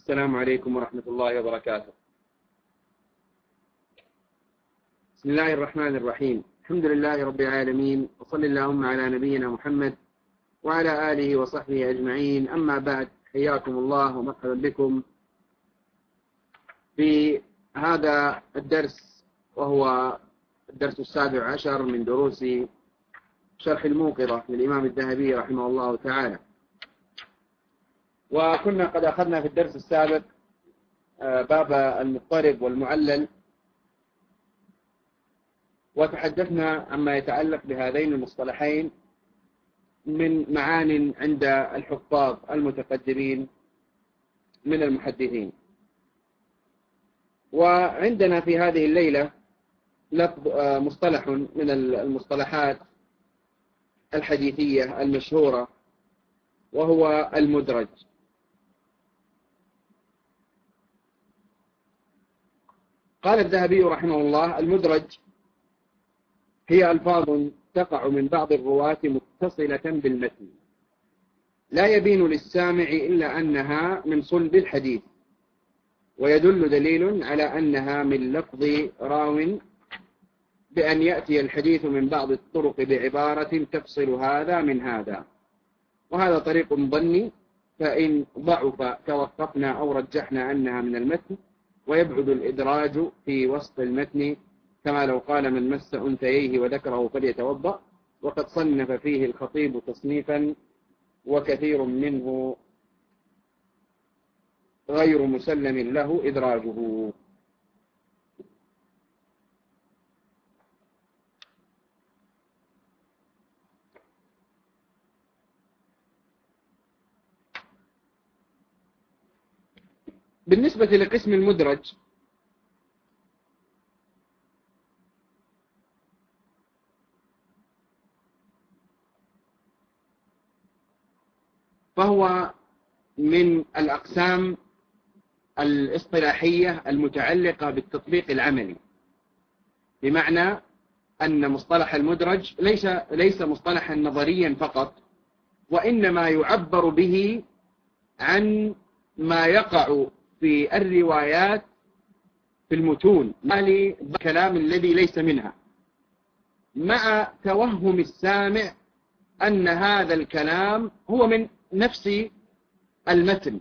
السلام عليكم ورحمة الله وبركاته. بسم الله الرحمن الرحيم. الحمد لله رب العالمين، وصل اللهم على نبينا محمد وعلى آله وصحبه أجمعين. أما بعد، حياكم الله ومرحبا بكم في هذا الدرس، وهو الدرس 17 من دروس شرح الموقظة للإمام الذهبي رحمه الله تعالى. وكنا قد أخذنا في الدرس السابق باب المضطرب والمعلل، وتحدثنا عما يتعلق بهذين المصطلحين من معان عند الحفاظ المتقدمين من المحدثين. وعندنا في هذه الليلة مصطلح من المصطلحات الحديثية المشهورة، وهو المدرج. قال الذهبي رحمه الله: المدرج هي ألفاظ تقع من بعض الرواة متصلة بالمتن، لا يبين للسامع إلا أنها من صلب الحديث، ويدل دليل على أنها من لفظ راو بأن يأتي الحديث من بعض الطرق بعبارة تفصل هذا من هذا. وهذا طريق ظني، فإن ضعف توقفنا أو رجحنا أنها من المتن، ويبعد الإدراج في وسط المتن، كما لو قال: من مس أنثييه وذكره فليتوضأ. وقد صنف فيه الخطيب تصنيفا، وكثير منه غير مسلم له إدراجه. بالنسبة لقسم المدرج، فهو من الأقسام الاصطلاحية المتعلقة بالتطبيق العملي، بمعنى أن مصطلح المدرج ليس مصطلحا نظريا فقط، وإنما يعبر به عن ما يقع في الروايات في المتون الكلام الذي ليس منها، مع توهم السامع أن هذا الكلام هو من نفس المتن.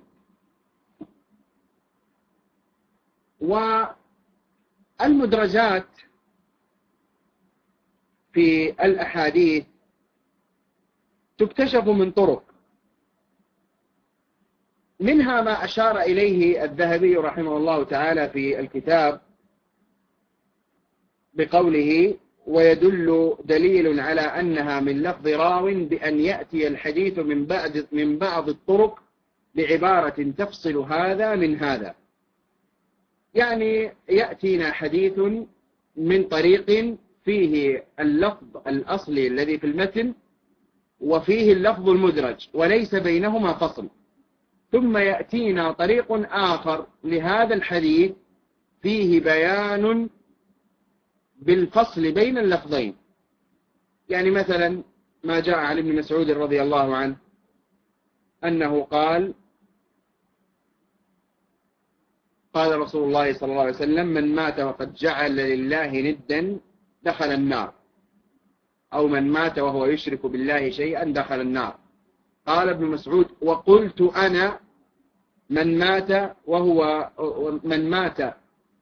والمدرجات في الأحاديث تكتشف من طرق، منها ما أشار إليه الذهبي رحمه الله تعالى في الكتاب بقوله: ويدل دليل على أنها من لفظ راو بأن يأتي الحديث من بعض الطرق بعبارة تفصل هذا من هذا. يعني يأتينا حديث من طريق فيه اللفظ الأصلي الذي في المتن، وفيه اللفظ المدرج، وليس بينهما فصل، ثم يأتينا طريق آخر لهذا الحديث فيه بيان بالفصل بين اللفظين. يعني مثلا ما جاء عن ابن مسعود رضي الله عنه أنه قال رسول الله صلى الله عليه وسلم: من مات وقد جعل لله ندا دخل النار، أو من مات وهو يشرك بالله شيئا دخل النار. قال ابن مسعود: وقلت أنا: من مات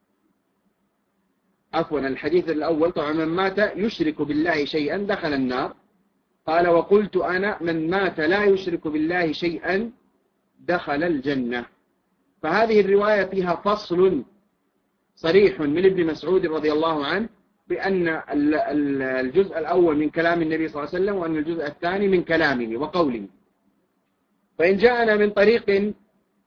عفوا، الحديث الأول طبعا: من مات يشرك بالله شيئا دخل النار. قال: وقلت أنا: من مات لا يشرك بالله شيئا دخل الجنة. فهذه الرواية فيها فصل صريح من ابن مسعود رضي الله عنه بأن الجزء الأول من كلام النبي صلى الله عليه وسلم، وأن الجزء الثاني من كلامه وقوله. فإن جاءنا من طريق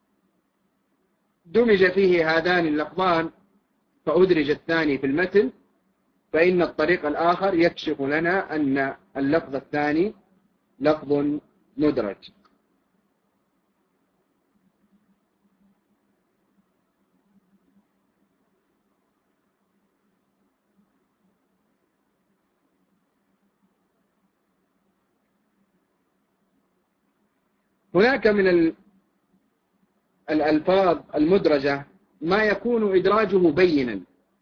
دمج فيه هذان اللفظان فأدرج الثاني في المتن، فإن الطريق الآخر يكشف لنا أن اللفظ الثاني لفظ مدرج. هناك من الألفاظ المدرجة ما يكون إدراجه بينا،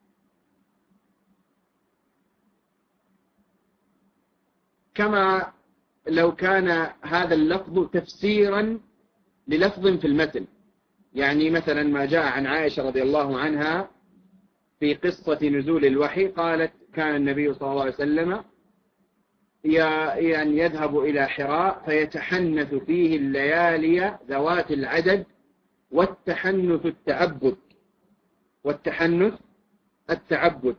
كما لو كان هذا اللفظ تفسيرا للفظ في المتن. يعني مثلا ما جاء عن عائشة رضي الله عنها في قصة نزول الوحي، قالت كان النبي صلى الله عليه وسلم يعني يذهب إلى حراء فيتحنث فيه الليالي ذوات العدد والتحنث التعبد.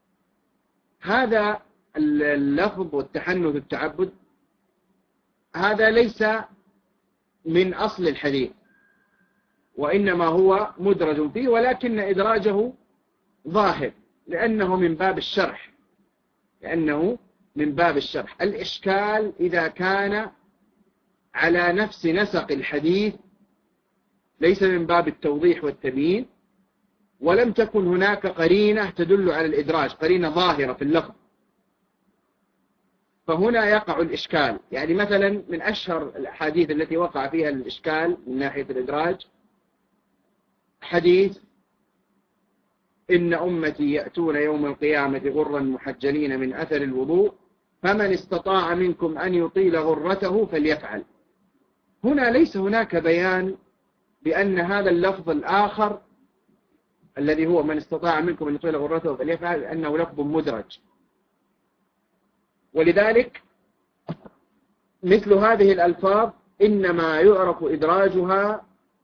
هذا اللفظ والتحنث التعبد هذا ليس من أصل الحديث، وإنما هو مدرج فيه، ولكن إدراجه ظاهر لأنه من باب الشرح. الإشكال إذا كان على نفس نسق الحديث ليس من باب التوضيح والتبيين، ولم تكن هناك قرينة تدل على الإدراج، قرينة ظاهرة في اللفظ، فهنا يقع الإشكال. يعني مثلا من أشهر الأحاديث التي وقع فيها الإشكال من ناحية الإدراج حديث إن أمتي يأتون يوم القيامة غرا محجلين من أثر الوضوء فمن استطاع منكم أن يطيل غرته فليفعل. هنا ليس هناك بيان بأن هذا اللفظ الآخر الذي هو من استطاع منكم أن يطيل غرته فليفعل أنه لفظ مدرج، ولذلك مثل هذه الألفاظ إنما يعرف إدراجها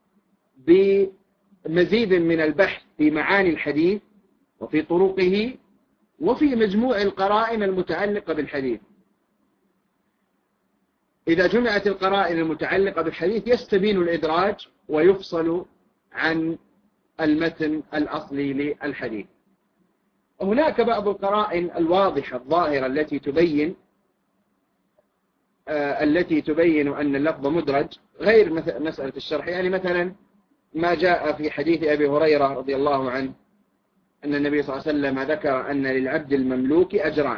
بمزيد من البحث في معاني الحديث وفي طرقه وفي مجموع القرائن المتعلقة بالحديث. إذا جمعت القرائن المتعلقة بالحديث يستبين الإدراج ويفصل عن المتن الأصلي للحديث. هناك بعض القرائن الواضحة الظاهرة التي تبين أن اللفظ مدرج غير مسألة الشرح. يعني مثلا ما جاء في حديث أبي هريرة رضي الله عنه أن النبي صلى الله عليه وسلم ذكر أن للعبد المملوك أجران،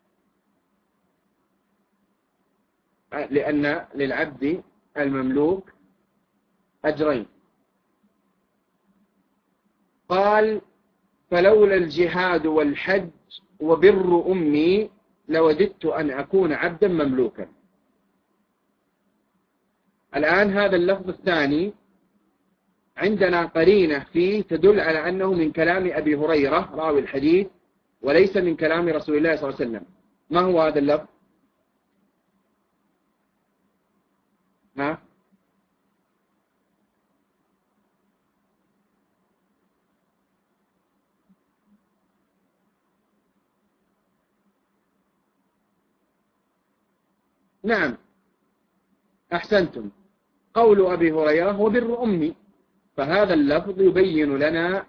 لأن للعبد المملوك أجرين. قال فلولا الجهاد والحج وبر أمي لوددت أن أكون عبدا مملوكا. الآن هذا اللفظ الثاني عندنا قرينة فيه تدل على أنه من كلام أبي هريرة راوي الحديث وليس من كلام رسول الله صلى الله عليه وسلم. ما هو هذا اللفظ؟ نعم أحسنتم، قول أبي هريرة هو بر أمي، فهذا اللفظ يبين لنا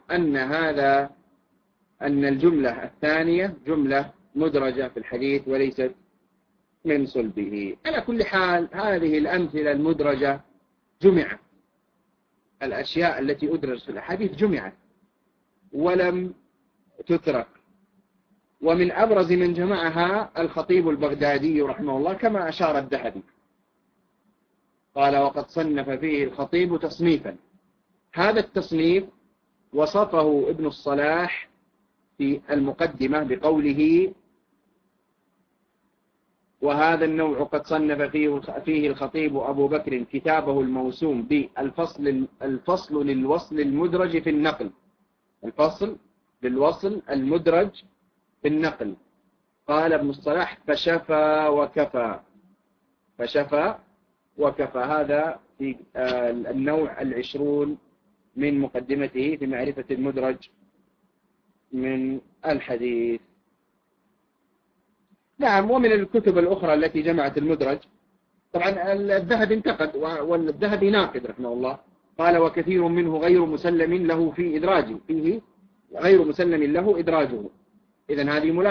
أن الجملة الثانية جملة مدرجة في الحديث وليست من صلبه. على كل حال هذه الأمثلة المدرجة جمعت، الأشياء التي أدرج في الحديث جمعت ولم تترك، ومن أبرز من جمعها الخطيب البغدادي رحمه الله كما أشار الذهبي، قال وقد صنف فيه الخطيب تصنيفا. هذا التصنيف وصفه ابن الصلاح في المقدمة بقوله وهذا النوع قد صنف فيه الخطيب أبو بكر كتابه الموسوم بالفصل للوصل المدرج في النقل، الفصل للوصل المدرج في النقل. قال ابن الصلاح فشفى وكفى. هذا في النوع 20 من مقدمته في معرفة المدرج من الحديث. نعم، ومن الكتب الأخرى التي جمعت المدرج طبعا الذهبي انتقد، والذهبي ناقد رحمه الله، قال وكثير منه غير مسلم له في إدراجه، فيه غير مسلم له إدراجه. إذن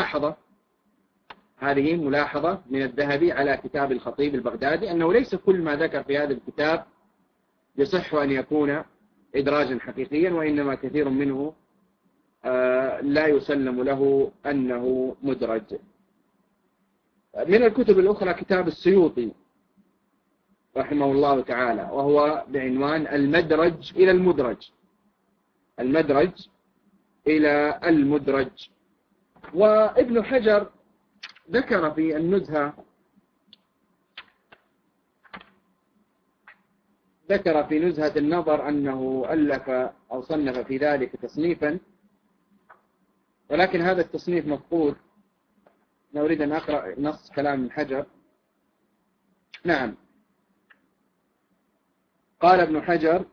هذه ملاحظة من الذهبي على كتاب الخطيب البغدادي أنه ليس كل ما ذكر في هذا الكتاب يصح أن يكون إدراجا حقيقيا، وإنما كثير منه لا يسلم له أنه مدرج. من الكتب الأخرى كتاب السيوطي رحمه الله تعالى، وهو بعنوان المدرج إلى المدرج. المدرج إلى المدرج. وابن حجر ذكر في النزهة، ذكر في نزهة النظر أنه ألف أو صنف في ذلك تصنيفا، ولكن هذا التصنيف مفقود. نريد أن أقرأ نص كلام ابن حجر. نعم، قال ابن حجر: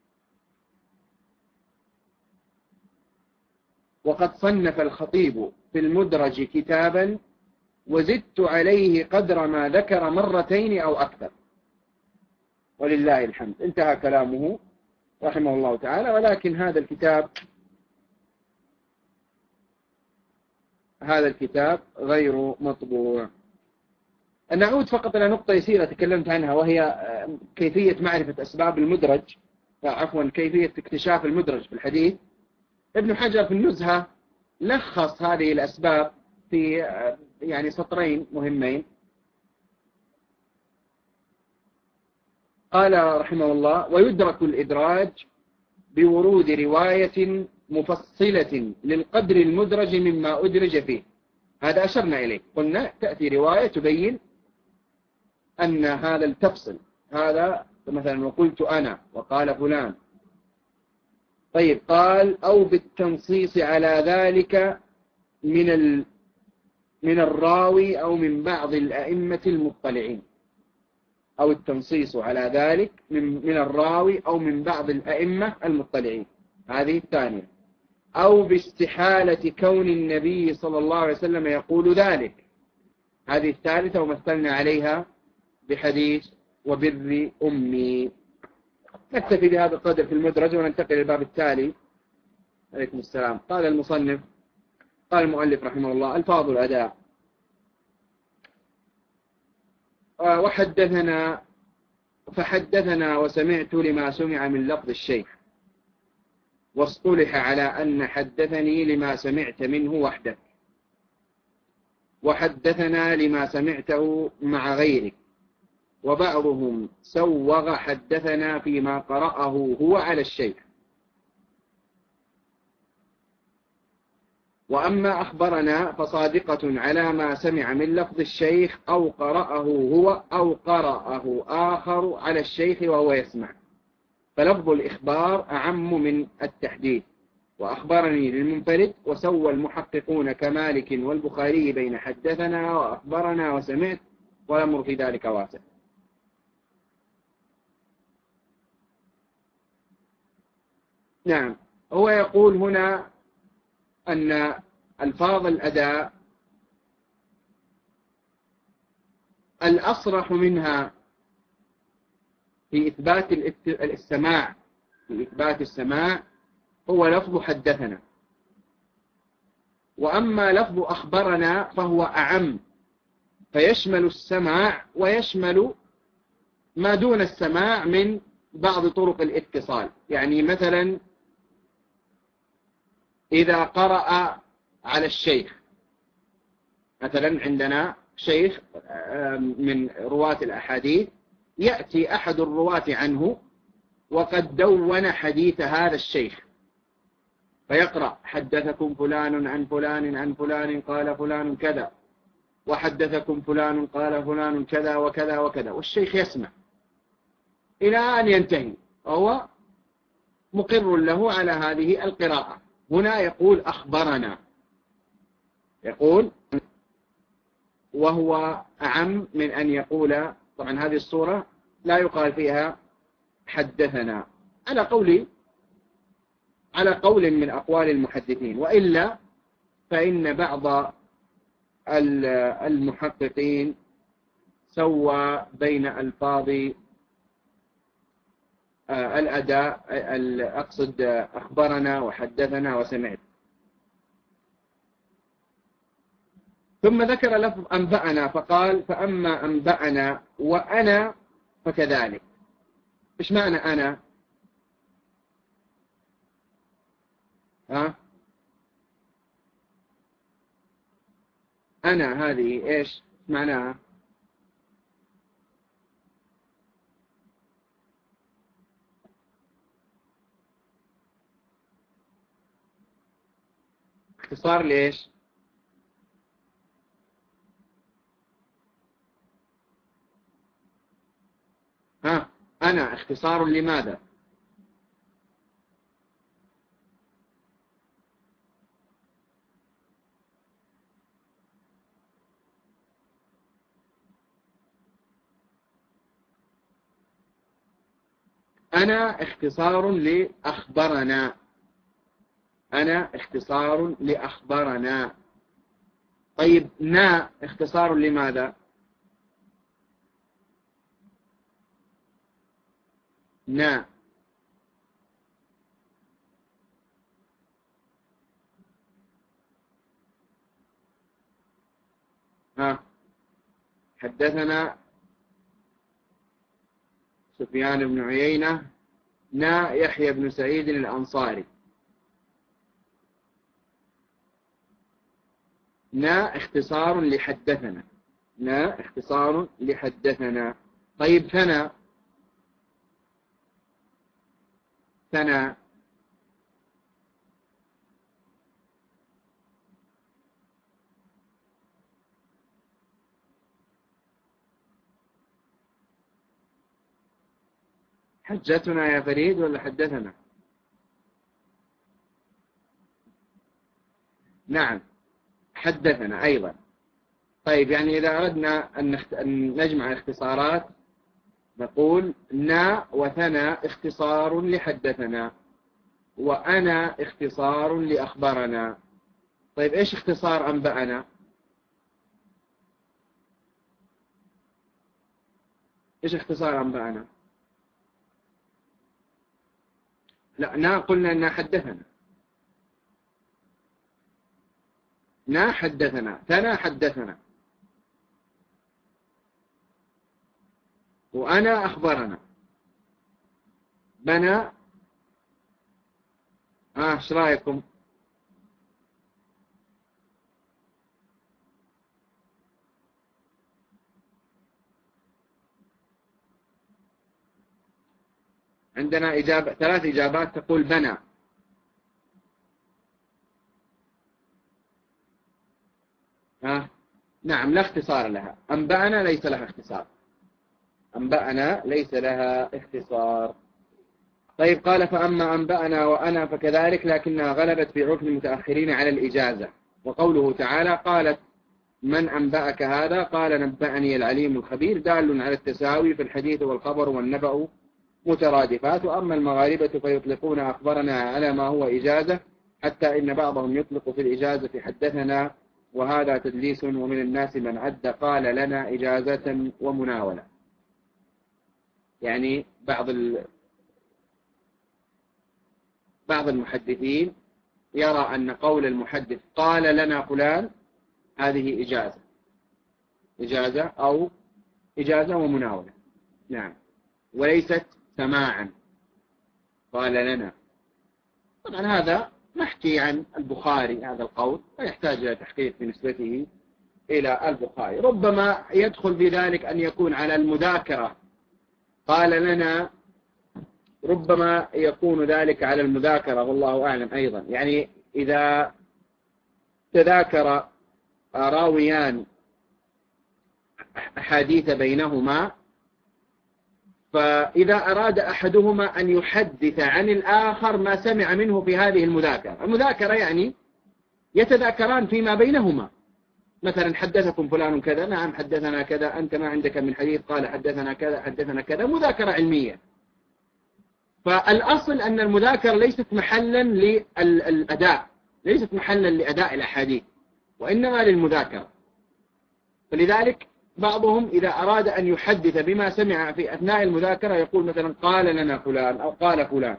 وقد صنف الخطيب في المدرج كتابا وزدت عليه قدر ما ذكر مرتين أو أكثر، ولله الحمد. انتهى كلامه رحمه الله تعالى. ولكن هذا الكتاب غير مطبوع. نعود فقط إلى نقطة يسيرة تكلمت عنها، وهي كيفية معرفة أسباب المدرج، كيفية اكتشاف المدرج في الحديث. ابن حجر في النزهة لخص هذه الأسباب في يعني سطرين مهمين. قال رحمه الله: ويدرك الإدراج بورود رواية مفصلة للقدر المدرج مما أدرج فيه. هذا أشرنا إليه، قلنا تأتي رواية تبين أن هذا التفصل، هذا مثلا وقلت أنا وقال فلان. طيب، قال: أو بالتنصيص على ذلك من الراوي أو من بعض الأئمة المطلعين. أو التنصيص على ذلك من الراوي أو من بعض الأئمة المطلعين، هذه الثانية. أو باستحالة كون النبي صلى الله عليه وسلم يقول ذلك، هذه الثالثة، ومثلنا عليها بحديث وبر أمي. نكتفي بهذا القدر في المدرج وننتقل للباب التالي. عليكم السلام. قال المؤلف رحمه الله: ألفاظ الأداء. فحدثنا وسمعت لما سمع من لفظ الشيخ، واصطلح على أن حدثني لما سمعت منه وحدك، وحدثنا لما سمعته مع غيرك، وبعضهم سوغ حدثنا فيما قرأه هو على الشيخ. وأما أخبرنا فصادقة على ما سمع من لفظ الشيخ أو قرأه هو أو قرأه آخر على الشيخ وهو يسمع، فلفظ الإخبار أعم من التحديث. وأخبرني للمنفرد، وسوى المحققون كمالك والبخاري بين حدثنا وأخبرنا وسمعت، والأمر في ذلك واسع. نعم، هو يقول هنا أن ألفاظ الأداء الأصرح منها في إثبات السماع، في إثبات السماع، هو لفظ حدثنا. وأما لفظ أخبرنا فهو أعم، فيشمل السماع ويشمل ما دون السماع من بعض طرق الاتصال. يعني مثلا إذا قرأ على الشيخ، مثلا عندنا شيخ من رواة الأحاديث، يأتي أحد الرواة عنه وقد دون حديث هذا الشيخ، فيقرأ: حدثكم فلان عن فلان عن فلان قال فلان كذا، وحدثكم فلان قال فلان كذا وكذا وكذا، والشيخ يسمع إلى أن ينتهي، وهو مقر له على هذه القراءة. هنا يقول أخبرنا، يقول، وهو أعم من أن يقول. طبعا هذه الصورة لا يقال فيها حدثنا على قول من أقوال المحدثين، وإلا فإن بعض المحققين سوى بين ألفاظ الأداء، أقصد أخبرنا وحدثنا وسمعت. ثم ذكر لفظ أنبأنا فقال: فأما أنبأنا وأنا فكذلك. إيش معنى أنا؟ أنا هذه إيش معناها؟ اختصار ليش؟ ها، أنا اختصار لماذا؟ أنا اختصار لأخبرنا. أنا اختصار لأخبرنا. طيب نا اختصار لماذا؟ نا. ها، حدثنا سفيان بن عيينة نا يحيى بن سعيد الأنصاري. نا اختصار لحدثنا. نا اختصار لحدثنا. طيب ثنا. ثنا حجتنا يا فريد ولا حدثنا؟ نعم، حدثنا أيضا. طيب يعني إذا أردنا أن نجمع اختصارات نقول نا وثنا اختصار لحدثنا، وأنا اختصار لأخبرنا. طيب إيش اختصار أنبأنا؟ إيش اختصار أنبأنا؟ لا، نا قلنا أنها حدثنا. نا حدثنا، ثنا حدثنا، وأنا أخبرنا. بنا ايش رايكم؟ عندنا إجابة، 3 إجابات تقول بنى. نعم، لا اختصار لها. أنبأنا ليس لها اختصار. أنبأنا ليس لها اختصار. طيب قال فأما أنبأنا وأنا فكذلك، لكنها غلبت في عرف المتأخرين على الإجازة. وقوله تعالى قالت من أنبأك هذا؟ قال نبأني العليم الخبير، دال على التساوي في الحديث والخبر والنبأ مترادفات. وأما المغاربة فيطلقون أخبرنا على ما هو إجازة، حتى إن بعضهم يطلق في الإجازة حدثنا، وهذا تدليس. ومن الناس من عد قال لنا إجازة ومناولة. يعني بعض المحدثين يرى أن قول المحدث قال لنا فلان هذه إجازة أو إجازة ومناولة. نعم، وليست سماعا. قال لنا. طبعا هذا نحكي عن البخاري، هذا القول ويحتاج إلى تحقيق بنسبته إلى البخاري. ربما يدخل في ذلك أن يكون على المذاكرة. قال لنا ربما يكون ذلك على المذاكرة والله أعلم أيضا. يعني إذا تذاكر راويان أحاديث بينهما، فإذا أراد أحدهما أن يحدث عن الآخر ما سمع منه في هذه المذاكرة يعني يتذاكران فيما بينهما. مثلا حدثكم فلان كذا، نعم حدثنا كذا، أنت ما عندك من حديث؟ قال حدثنا كذا حدثنا كذا. مذاكرة علمية. فالأصل أن المذاكرة ليست محلا للأداء، ليست محلا لأداء الأحاديث، وإنما للمذاكرة. فلذلك بعضهم إذا أراد أن يحدث بما سمع في أثناء المذاكرة يقول مثلا قال لنا فلان أو قال فلان.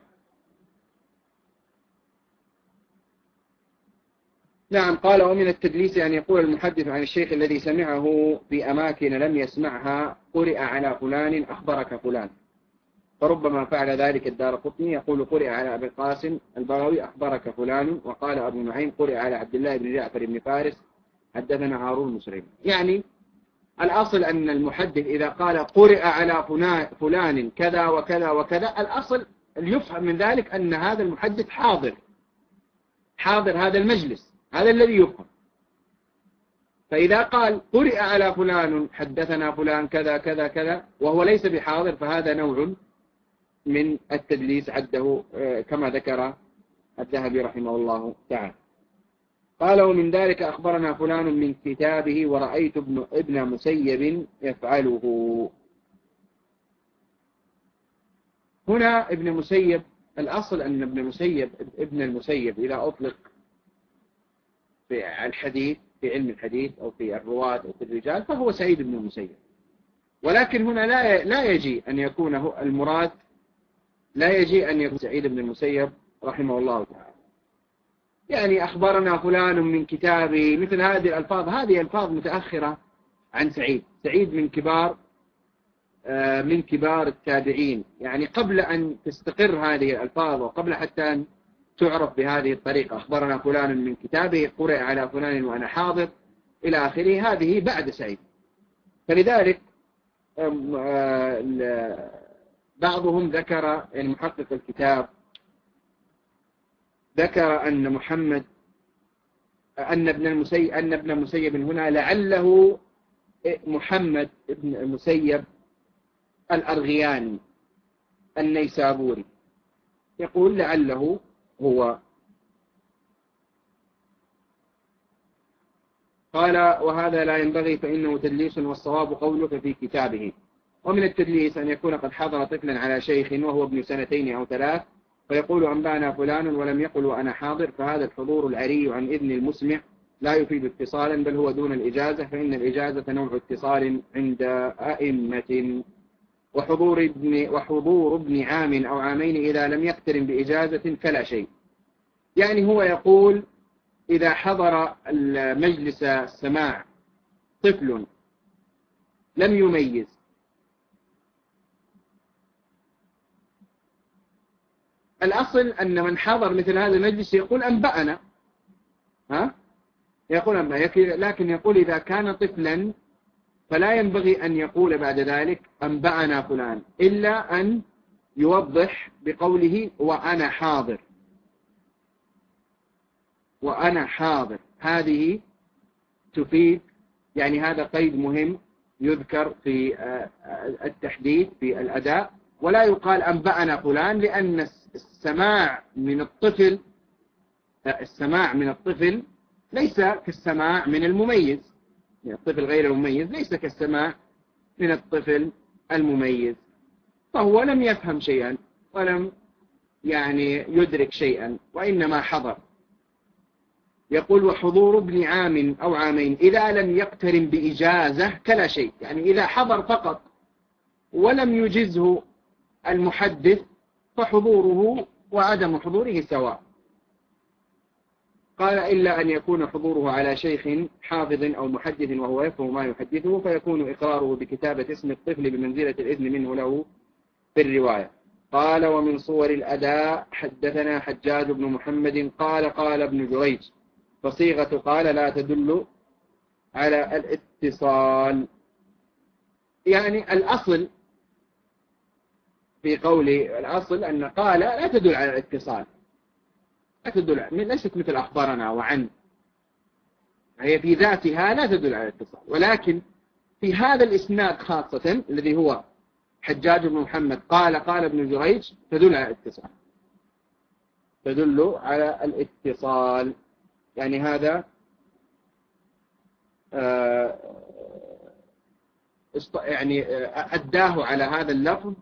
نعم. قال ومن التدليس أن يقول المحدث عن الشيخ الذي سمعه في أماكن لم يسمعها قرئ على فلان أخبرك فلان. فربما فعل ذلك الدارقطني، يقول قرئ على أبي القاسم البغوي أخبرك فلان. وقال أبو نعيم قرئ على عبد الله بن جعفر بن فارس حدثنا هارون المسري. يعني الأصل أن المحدث إذا قال قرئ على فلان كذا وكذا وكذا، الأصل يفهم من ذلك أن هذا المحدث حاضر هذا المجلس، هذا الذي يفهم. فإذا قال قرئ على فلان حدثنا فلان كذا كذا كذا وهو ليس بحاضر فهذا نوع من التدليس عده كما ذكر الذهبي رحمه الله تعالى. قال ومن ذلك أخبرنا فلان من كتابه ورأيت ابن مسيب يفعله. هنا ابن مسيب، الأصل أن ابن المسيب إذا أطلق في الحديث في علم الحديث أو في الرواة أو في الرجال فهو سعيد بن المسيب، ولكن هنا لا يجي أن يكون المراد، لا يجي أن يكون سعيد بن المسيب رحمه الله تعالى. يعني أخبرنا فلان من كتابه، مثل هذه الألفاظ، هذه ألفاظ متأخرة عن سعيد من كبار التابعين، يعني قبل أن تستقر هذه الألفاظ وقبل حتى أن تعرف بهذه الطريقة. أخبرنا فلان من كتابه، قرئ على فلان وأنا حاضر إلى آخره، هذه بعد سعيد. فلذلك بعضهم ذكر، يعني محقق الكتاب ذكر أن ابن المسيب هنا لعله محمد ابن المسيب الأرغياني النيسابوري، يقول لعله هو. قال وهذا لا ينبغي فإنه تدليس، والصواب قولك في كتابه. ومن التدليس أن يكون قد حضر طفلا على شيخ وهو ابن 2 أو 3 فيقول أنبأنا فلان ولم يقل وأنا حاضر، فهذا الحضور العري عن إذن المسمع لا يفيد اتصالا بل هو دون الإجازة، فإن الإجازة نوع اتصال عند أئمة. وحضور ابن عام أو عامين إذا لم يقترن بإجازة فلا شيء. يعني هو يقول إذا حضر المجلس السماع طفل لم يميز، الأصل أن من حضر مثل هذا المجلس يقول أنبأنا، يقول أنبأنا، لكن يقول إذا كان طفلا فلا ينبغي أن يقول بعد ذلك أنبأنا فلان، إلا أن يوضح بقوله وأنا حاضر. وأنا حاضر هذه تفيد، يعني هذا قيد مهم يذكر في التحديد في الأداء، ولا يقال أنبأنا فلان، لأن السماع من الطفل ليس كالسماع من المميز. الطفل غير المميز ليس كالسماع من الطفل المميز، فهو لم يفهم شيئا ولم يعني يدرك شيئا وإنما حضر. يقول وحضور ابن عام أو عامين إذا لم يقترن بإجازة كلا شيء، يعني إذا حضر فقط ولم يجزه المحدث فحضوره وعدم حضوره سواء. قال إلا أن يكون حضوره على شيخ حافظ أو محدث وهو يفهم ما يحدثه، فيكون إقراره بكتابة اسم الطفل بمنزلة الإذن منه له في الرواية. قال ومن صور الأداء حدثنا حجاج بن محمد قال ابن جريج، فصيغة قال لا تدل على الاتصال. يعني الأصل في قولي، الأصل أن قال لا تدل على الاتصال، لا تدل، ليست مثل أخبرنا وعن، هي في ذاتها لا تدل على الاتصال، ولكن في هذا الإسناد خاصة الذي هو حجاج بن محمد قال ابن جريج تدل على الاتصال، تدل على الاتصال. يعني هذا يعني أداه على هذا اللفظ،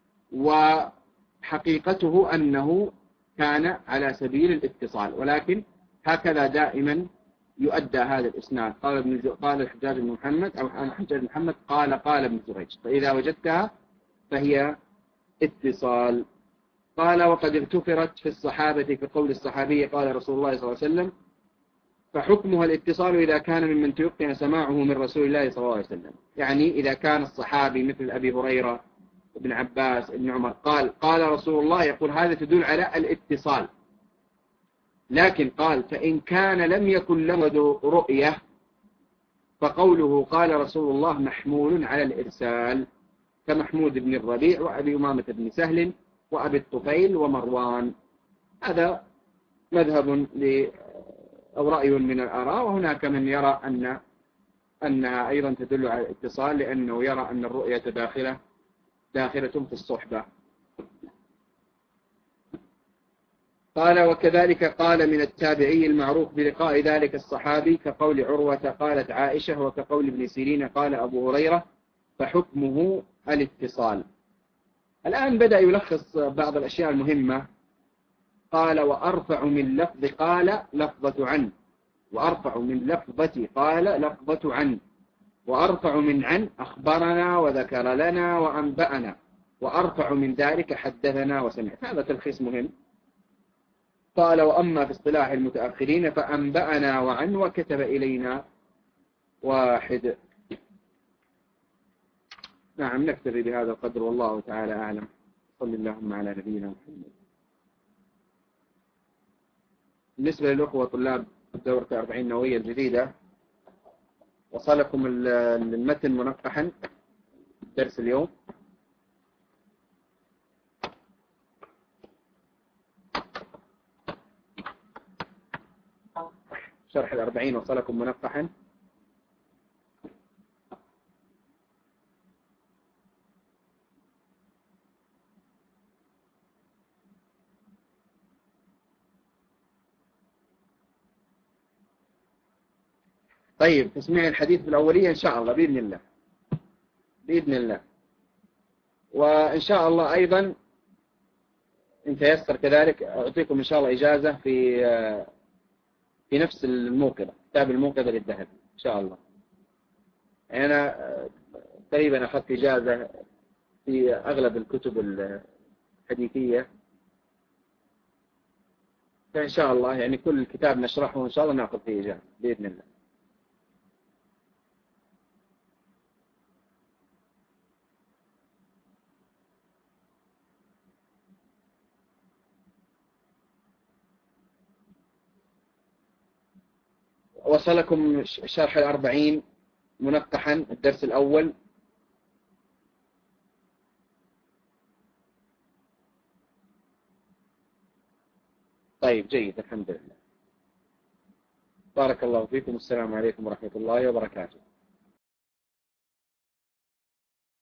وحقيقته أنه كان على سبيل الاتصال، ولكن هكذا دائما يؤدى هذا الإسناد. قال الحجاج بن محمد أو حجاج بن محمد قال ابن جريج، فإذا وجدتها فهي اتصال. قال وقد اغتفرت في الصحابة في قول الصحابي قال رسول الله صلى الله عليه وسلم، فحكمها الاتصال إذا كان ممن تيقن سماعه من رسول الله صلى الله عليه وسلم. يعني إذا كان الصحابي مثل أبي هريرة ابن عباس ابن عمر قال رسول الله، يقول هذا تدل على الاتصال. لكن قال فإن كان لم يكن له رؤية فقوله قال رسول الله محمول على الإرسال، كمحمود بن الربيع وأبي أمامة بن سهل وأبي الطفيل ومروان. هذا مذهب أو رأي من الآراء، وهناك من يرى أنها أيضا تدل على الاتصال، لأنه يرى أن الرؤية داخلة في الصحبة. قال وكذلك قال من التابعي المعروف بلقاء ذلك الصحابي كقول عروة قالت عائشة، وكقول ابن سيرين قال أبو هريرة، فحكمه الاتصال. الآن بدأ يلخص بعض الأشياء المهمة. قال وأرفع من لفظ قال لفظة عن، وأرفع من لفظة قال لفظة عن، وأرفع من عن أخبرنا وذكر لنا وأنبأنا، وأرفع من ذلك حدثنا وسمعت. هذا تلخيص مهم. قال وأما في اصطلاح المتأخرين فأنبأنا وعن وكتب إلينا واحد. نعم، نكتفي بهذا القدر والله تعالى أعلم. صلى اللهم على نبينا محمد. بالنسبة للأخوة طلاب الدورة 40 نووية الجديدة، وصلكم المتن منقحا درس اليوم. شرح 40 وصلكم منقحا. طيب، تسميع الحديث بالأولية إن شاء الله بإذن الله، بإذن الله. وإن شاء الله أيضا إن تيسر كذلك أعطيكم إن شاء الله إجازة في نفس الموقظة، كتاب الموقظة للذهبي إن شاء الله. أنا تقريبا أخذت إجازة في أغلب الكتب الحديثية، فإن شاء الله يعني كل كتاب نشرحه إن شاء الله نأخذ فيه إجازة بإذن الله. وصلكم شرح 40 منقحا الدرس الأول. طيب جيد، الحمد لله. بارك الله فيكم. السلام عليكم ورحمة الله وبركاته.